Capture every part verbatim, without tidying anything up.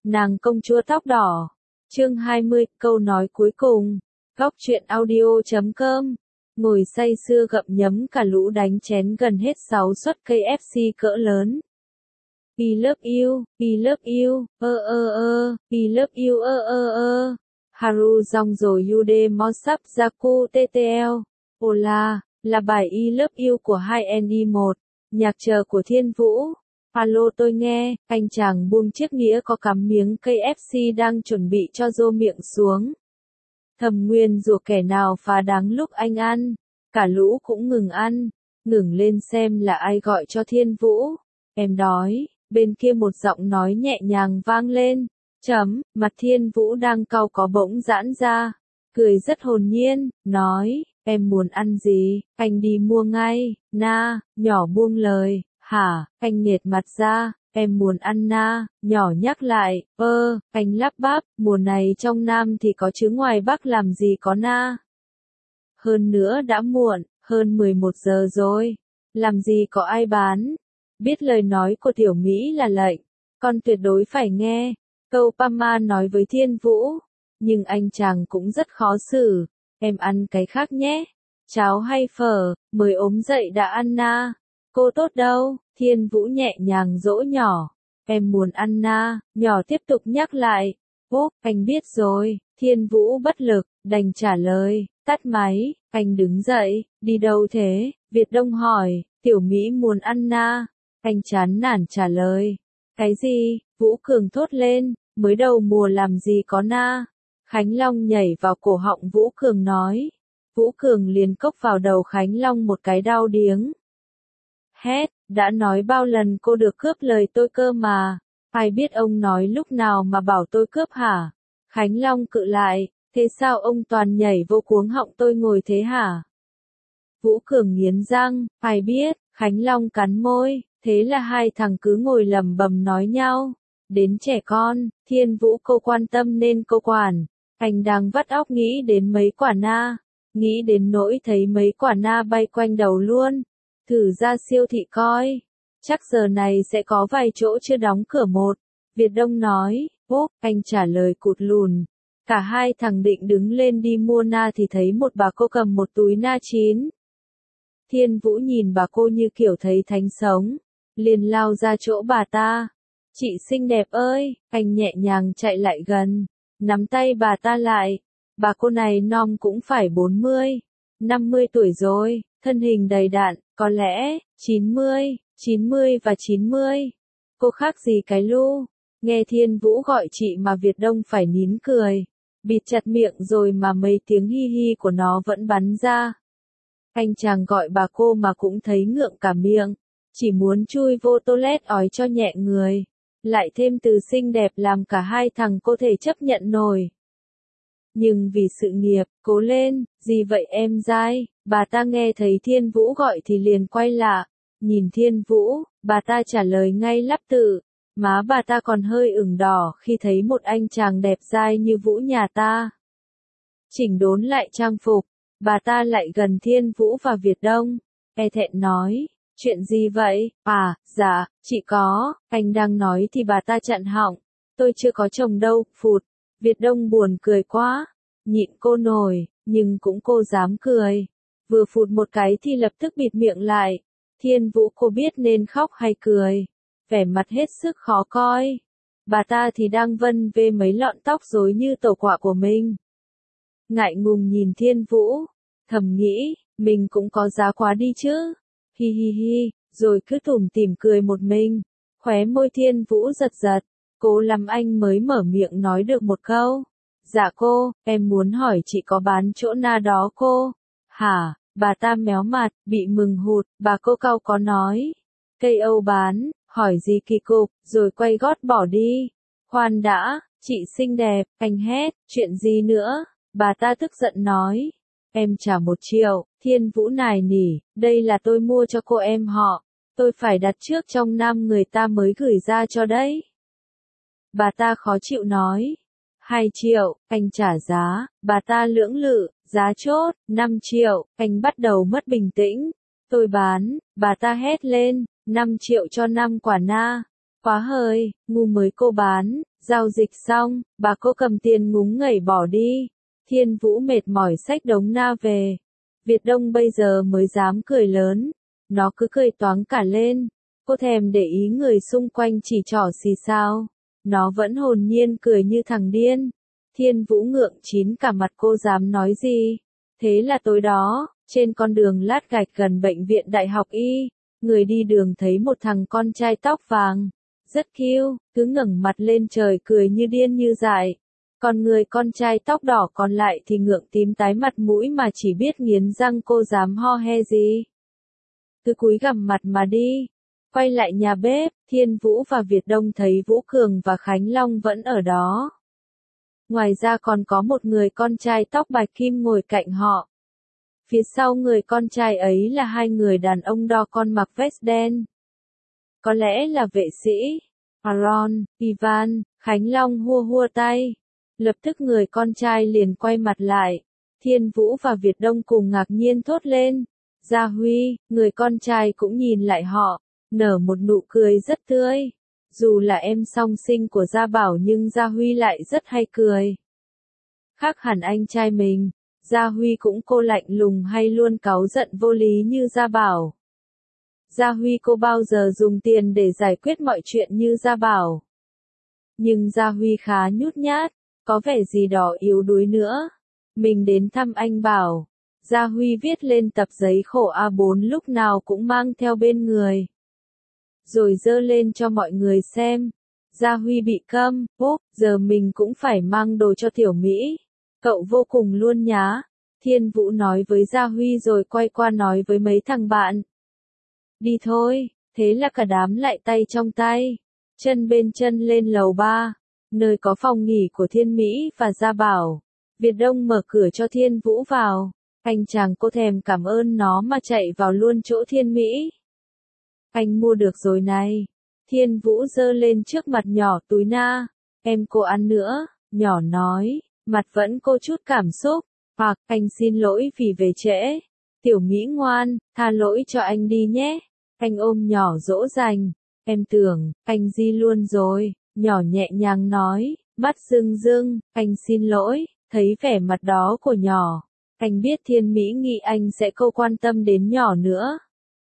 Nàng công chúa tóc đỏ. Chương hai mươi, câu nói cuối cùng. Góc truyện audio chấm com. Ngồi say sưa gặm nhấm cả lũ đánh chén gần hết sáu suất ca ép xê cỡ lớn. I love you, I love you, ơ ơ ơ, I love you ơ ơ ơ. Haru dòng rồi Yude Mosap Zaku tê tê lờ. Hola, là bài I love you của hai en i một. Nhạc chờ của Thiên Vũ. Alo tôi nghe, anh chàng buông chiếc nghĩa có cắm miếng ca ép xê đang chuẩn bị cho rô miệng xuống. Thầm nguyên rủa kẻ nào phá đáng lúc anh ăn. Cả lũ cũng ngừng ăn, ngừng lên xem là ai gọi cho Thiên Vũ. Em đói, bên kia một giọng nói nhẹ nhàng vang lên. Chấm, mặt Thiên Vũ đang cau có bỗng giãn ra. Cười rất hồn nhiên, nói, em muốn ăn gì, anh đi mua ngay, na, nhỏ buông lời. Hả, anh nghiệt mặt ra, em muốn ăn na, nhỏ nhắc lại, ơ, anh lắp bắp, mùa này trong Nam thì có chứ ngoài Bắc làm gì có na. Hơn nữa đã muộn, hơn mười một giờ rồi, làm gì có ai bán. Biết lời nói của Tiểu Mỹ là lệnh, con tuyệt đối phải nghe, câu Pama nói với Thiên Vũ, nhưng anh chàng cũng rất khó xử, em ăn cái khác nhé, cháo hay phở, mới ốm dậy đã ăn na. Cô tốt đâu, Thiên Vũ nhẹ nhàng dỗ nhỏ. Em muốn ăn na, nhỏ tiếp tục nhắc lại. Ố, anh biết rồi, Thiên Vũ bất lực, đành trả lời, tắt máy, anh đứng dậy, đi đâu thế? Việt Đông hỏi, Tiểu Mỹ muốn ăn na. Anh chán nản trả lời. Cái gì? Vũ Cường thốt lên, mới đầu mùa làm gì có na. Khánh Long nhảy vào cổ họng Vũ Cường nói. Vũ Cường liền cốc vào đầu Khánh Long một cái đau điếng. Hét, đã nói bao lần cô được cướp lời tôi cơ mà, ai biết ông nói lúc nào mà bảo tôi cướp hả? Khánh Long cự lại, thế sao ông toàn nhảy vô cuống họng tôi ngồi thế hả? Vũ Cường nghiến răng, ai biết, Khánh Long cắn môi, thế là hai thằng cứ ngồi lầm bầm nói nhau. Đến trẻ con, Thiên Vũ cô quan tâm nên cô quản, anh đang vắt óc nghĩ đến mấy quả na, nghĩ đến nỗi thấy mấy quả na bay quanh đầu luôn. Thử ra siêu thị coi, chắc giờ này sẽ có vài chỗ chưa đóng cửa một. Việt Đông nói, ố, anh trả lời cụt lùn. Cả hai thằng định đứng lên đi mua na thì thấy một bà cô cầm một túi na chín. Thiên Vũ nhìn bà cô như kiểu thấy thánh sống, liền lao ra chỗ bà ta. Chị xinh đẹp ơi, anh nhẹ nhàng chạy lại gần, nắm tay bà ta lại. Bà cô này non cũng phải bốn mươi, năm mươi tuổi rồi, thân hình đầy đặn, có lẽ, chín mươi, chín mươi và chín mươi. Cô khác gì cái lu. Nghe Thiên Vũ gọi chị mà Việt Đông phải nín cười. Bịt chặt miệng rồi mà mấy tiếng hi hi của nó vẫn bắn ra. Anh chàng gọi bà cô mà cũng thấy ngượng cả miệng. Chỉ muốn chui vô toilet ói cho nhẹ người. Lại thêm từ xinh đẹp làm cả hai thằng cô thể chấp nhận nổi. Nhưng vì sự nghiệp, cố lên, gì vậy em dai? Bà ta nghe thấy Thiên Vũ gọi thì liền quay lại, nhìn Thiên Vũ, bà ta trả lời ngay lắp tự, má bà ta còn hơi ửng đỏ khi thấy một anh chàng đẹp dai như Vũ nhà ta. Chỉnh đốn lại trang phục, bà ta lại gần Thiên Vũ và Việt Đông, e thẹn nói, chuyện gì vậy? À, dạ, chị có, anh đang nói thì bà ta chặn họng, tôi chưa có chồng đâu, phụt. Việt Đông buồn cười quá, nhịn cô nổi, nhưng cũng cô dám cười. Vừa phụt một cái thì lập tức bịt miệng lại. Thiên Vũ cô biết nên khóc hay cười. Vẻ mặt hết sức khó coi. Bà ta thì đang vân vê mấy lọn tóc rối như tổ quạ của mình. Ngại ngùng nhìn Thiên Vũ. Thầm nghĩ, mình cũng có giá quá đi chứ. Hi hi hi, rồi cứ tủm tỉm cười một mình. Khóe môi Thiên Vũ giật giật. Cố lắm anh mới mở miệng nói được một câu. Dạ cô, em muốn hỏi chị có bán chỗ na đó cô. Hả, bà ta méo mặt, bị mừng hụt, bà cô cau có nói. Cây Âu bán, hỏi gì kỳ cục, rồi quay gót bỏ đi. Khoan đã, chị xinh đẹp, anh hét, chuyện gì nữa, bà ta tức giận nói. Em trả một triệu, Thiên Vũ nài nỉ, đây là tôi mua cho cô em họ. Tôi phải đặt trước trong Nam người ta mới gửi ra cho đấy. Bà ta khó chịu nói. Hai triệu, anh trả giá, bà ta lưỡng lự, giá chốt, năm triệu, anh bắt đầu mất bình tĩnh. Tôi bán, bà ta hét lên, năm triệu cho năm quả na. Quá hơi, ngu mới cô bán, giao dịch xong, bà cô cầm tiền ngúng ngẩy bỏ đi. Thiên Vũ mệt mỏi xách đống na về. Việt Đông bây giờ mới dám cười lớn. Nó cứ cười toáng cả lên. Cô thèm để ý người xung quanh chỉ trỏ xì sao. Nó vẫn hồn nhiên cười như thằng điên. Thiên Vũ ngượng chín cả mặt, cô dám nói gì. Thế là tối đó, trên con đường lát gạch gần bệnh viện Đại học Y, người đi đường thấy một thằng con trai tóc vàng. Rất cute, cứ ngẩng mặt lên trời cười như điên như dại. Còn người con trai tóc đỏ còn lại thì ngượng tím tái mặt mũi mà chỉ biết nghiến răng, cô dám ho he gì. Cứ cúi gằm mặt mà đi. Quay lại nhà bếp, Thiên Vũ và Việt Đông thấy Vũ Cường và Khánh Long vẫn ở đó. Ngoài ra còn có một người con trai tóc bạch kim ngồi cạnh họ. Phía sau người con trai ấy là hai người đàn ông đo con mặc vest đen. Có lẽ là vệ sĩ. Aaron, Ivan, Khánh Long hua hua tay. Lập tức người con trai liền quay mặt lại. Thiên Vũ và Việt Đông cùng ngạc nhiên thốt lên. Gia Huy, người con trai cũng nhìn lại họ, nở một nụ cười rất tươi. Dù là em song sinh của Gia Bảo nhưng Gia Huy lại rất hay cười. Khác hẳn anh trai mình, Gia Huy cũng cô lạnh lùng hay luôn cáu giận vô lý như Gia Bảo. Gia Huy cô bao giờ dùng tiền để giải quyết mọi chuyện như Gia Bảo. Nhưng Gia Huy khá nhút nhát, có vẻ gì đó yếu đuối nữa. Mình đến thăm anh Bảo. Gia Huy viết lên tập giấy khổ A bốn lúc nào cũng mang theo bên người. Rồi dơ lên cho mọi người xem. Gia Huy bị câm, bốp, giờ mình cũng phải mang đồ cho Tiểu Mỹ. Cậu vô cùng luôn nhá. Thiên Vũ nói với Gia Huy rồi quay qua nói với mấy thằng bạn. Đi thôi, thế là cả đám lại tay trong tay. Chân bên chân lên lầu ba, nơi có phòng nghỉ của Thiên Mỹ và Gia Bảo. Việt Đông mở cửa cho Thiên Vũ vào. Anh chàng cô thèm cảm ơn nó mà chạy vào luôn chỗ Thiên Mỹ. Anh mua được rồi này. Thiên Vũ giơ lên trước mặt nhỏ túi na. Em cô ăn nữa, nhỏ nói, mặt vẫn cô chút cảm xúc. Hoặc, anh xin lỗi vì về trễ. Tiểu Mỹ ngoan, tha lỗi cho anh đi nhé. Anh ôm nhỏ dỗ dành. Em tưởng, anh di luôn rồi. Nhỏ nhẹ nhàng nói, mắt rưng rưng, anh xin lỗi. Thấy vẻ mặt đó của nhỏ, anh biết Thiên Mỹ nghĩ anh sẽ không quan tâm đến nhỏ nữa.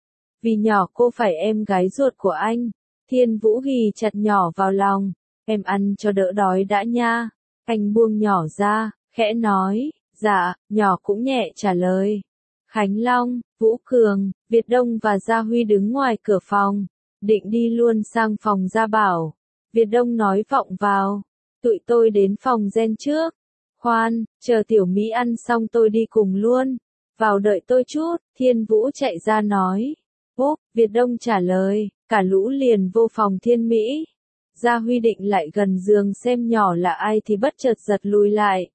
Vì nhỏ cô phải em gái ruột của anh. Thiên Vũ ghì chặt nhỏ vào lòng. Em ăn cho đỡ đói đã nha. Anh buông nhỏ ra, khẽ nói, dạ, nhỏ cũng nhẹ trả lời. Khánh Long, Vũ Cường, Việt Đông và Gia Huy đứng ngoài cửa phòng, định đi luôn sang phòng Gia Bảo. Việt Đông nói vọng vào, tụi tôi đến phòng gen trước. Khoan, chờ Tiểu Mỹ ăn xong tôi đi cùng luôn. Vào đợi tôi chút, Thiên Vũ chạy ra nói. Bốp, Việt Đông trả lời, cả lũ liền vô phòng Thiên Mỹ. Gia Huy định lại gần giường xem nhỏ là ai thì bất chợt giật lùi lại.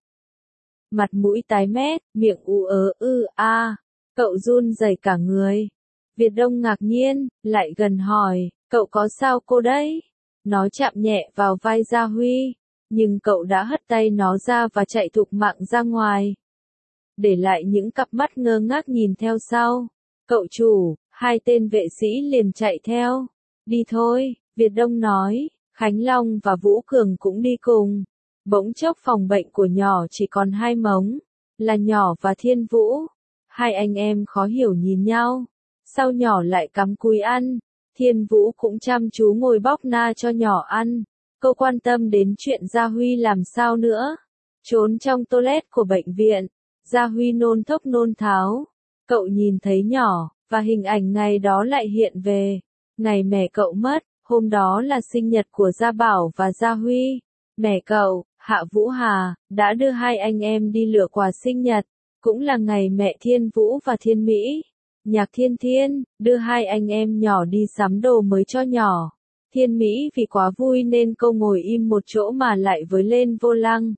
Mặt mũi tái mét, miệng ú ớ ư a, cậu run rẩy cả người. Việt Đông ngạc nhiên, lại gần hỏi, cậu có sao cô đấy? Nó chạm nhẹ vào vai Gia Huy, nhưng cậu đã hất tay nó ra và chạy thục mạng ra ngoài. Để lại những cặp mắt ngơ ngác nhìn theo sau. Cậu chủ, hai tên vệ sĩ liền chạy theo. Đi thôi, Việt Đông nói, Khánh Long và Vũ Cường cũng đi cùng. Bỗng chốc phòng bệnh của nhỏ chỉ còn hai mống, là nhỏ và Thiên Vũ. Hai anh em khó hiểu nhìn nhau. Sao nhỏ lại cắm cúi ăn? Thiên Vũ cũng chăm chú ngồi bóc na cho nhỏ ăn. Cô quan tâm đến chuyện Gia Huy làm sao nữa. Trốn trong toilet của bệnh viện, Gia Huy nôn thốc nôn tháo. Cậu nhìn thấy nhỏ, và hình ảnh ngày đó lại hiện về. Ngày mẹ cậu mất, hôm đó là sinh nhật của Gia Bảo và Gia Huy. Mẹ cậu, Hạ Vũ Hà, đã đưa hai anh em đi lựa quà sinh nhật. Cũng là ngày mẹ Thiên Vũ và Thiên Mỹ. Nhạc Thiên Thiên, đưa hai anh em nhỏ đi sắm đồ mới cho nhỏ. Thiên Mỹ vì quá vui nên cô ngồi im một chỗ mà lại với lên vô lăng.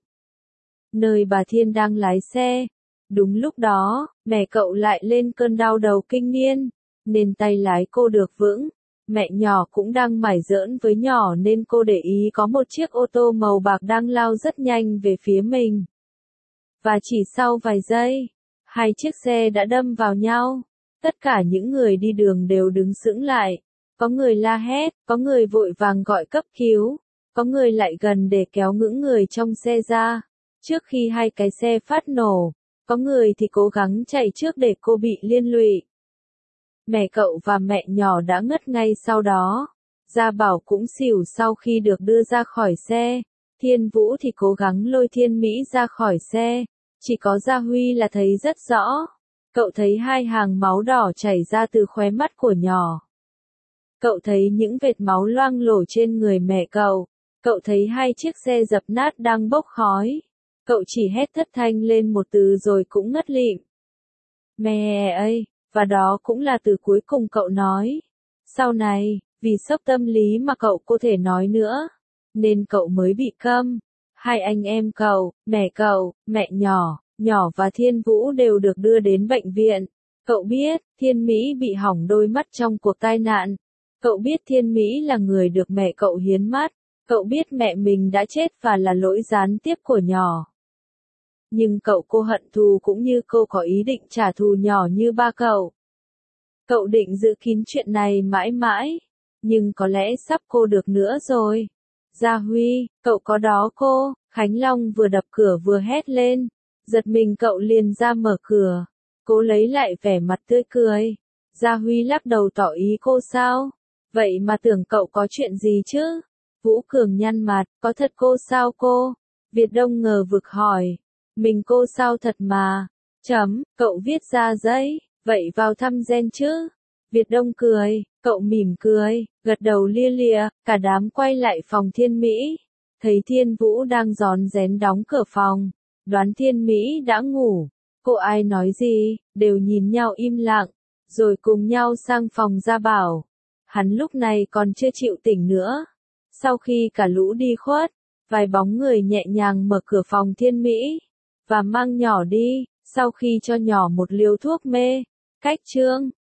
Nơi bà Thiên đang lái xe. Đúng lúc đó, mẹ cậu lại lên cơn đau đầu kinh niên, nên tay lái cô được vững. Mẹ nhỏ cũng đang mải giỡn với nhỏ nên cô để ý có một chiếc ô tô màu bạc đang lao rất nhanh về phía mình. Và chỉ sau vài giây, hai chiếc xe đã đâm vào nhau. Tất cả những người đi đường đều đứng sững lại. có người la hét, có người vội vàng gọi cấp cứu, có người lại gần để kéo những người trong xe ra, trước khi hai cái xe phát nổ, có người thì cố gắng chạy trước để cô bị liên lụy. Mẹ cậu và mẹ nhỏ đã ngất ngay sau đó. Gia Bảo cũng xỉu sau khi được đưa ra khỏi xe. Thiên Vũ thì cố gắng lôi Thiên Mỹ ra khỏi xe. Chỉ có Gia Huy là thấy rất rõ. Cậu thấy hai hàng máu đỏ chảy ra từ khóe mắt của nhỏ. Cậu thấy những vệt máu loang lổ trên người mẹ cậu. Cậu thấy hai chiếc xe dập nát đang bốc khói. Cậu chỉ hét thất thanh lên một từ rồi cũng ngất lịm. Mẹ ơi, và đó cũng là từ cuối cùng cậu nói. Sau này, vì sốc tâm lý mà cậu có thể nói nữa, nên cậu mới bị câm. Hai anh em cậu, mẹ cậu, mẹ nhỏ, nhỏ và Thiên Vũ đều được đưa đến bệnh viện. Cậu biết, Thiên Mỹ bị hỏng đôi mắt trong cuộc tai nạn. Cậu biết Thiên Mỹ là người được mẹ cậu hiến mắt. Cậu biết mẹ mình đã chết và là lỗi gián tiếp của nhỏ. Nhưng cậu cô hận thù cũng như cô có ý định trả thù nhỏ như ba cậu. Cậu định giữ kín chuyện này mãi mãi, nhưng có lẽ sắp cô được nữa rồi. Gia Huy, cậu có đó cô, Khánh Long vừa đập cửa vừa hét lên. Giật mình cậu liền ra mở cửa. Cô lấy lại vẻ mặt tươi cười. Gia Huy lắc đầu tỏ ý cô sao? Vậy mà tưởng cậu có chuyện gì chứ? Vũ Cường nhăn mặt, có thật cô sao cô? Việt Đông ngờ vực hỏi. Mình cô sao thật mà. Chấm, cậu viết ra giấy, vậy vào thăm gen chứ? Việt Đông cười, cậu mỉm cười, gật đầu lia lịa, cả đám quay lại phòng Thiên Mỹ. Thấy Thiên Vũ đang rón rén đóng cửa phòng, đoán Thiên Mỹ đã ngủ. Cô ai nói gì, đều nhìn nhau im lặng, rồi cùng nhau sang phòng Gia Bảo. Hắn lúc này còn chưa chịu tỉnh nữa. Sau khi cả lũ đi khuất, vài bóng người nhẹ nhàng mở cửa phòng Thiên Mỹ, và mang nhỏ đi, sau khi cho nhỏ một liều thuốc mê. Cách chương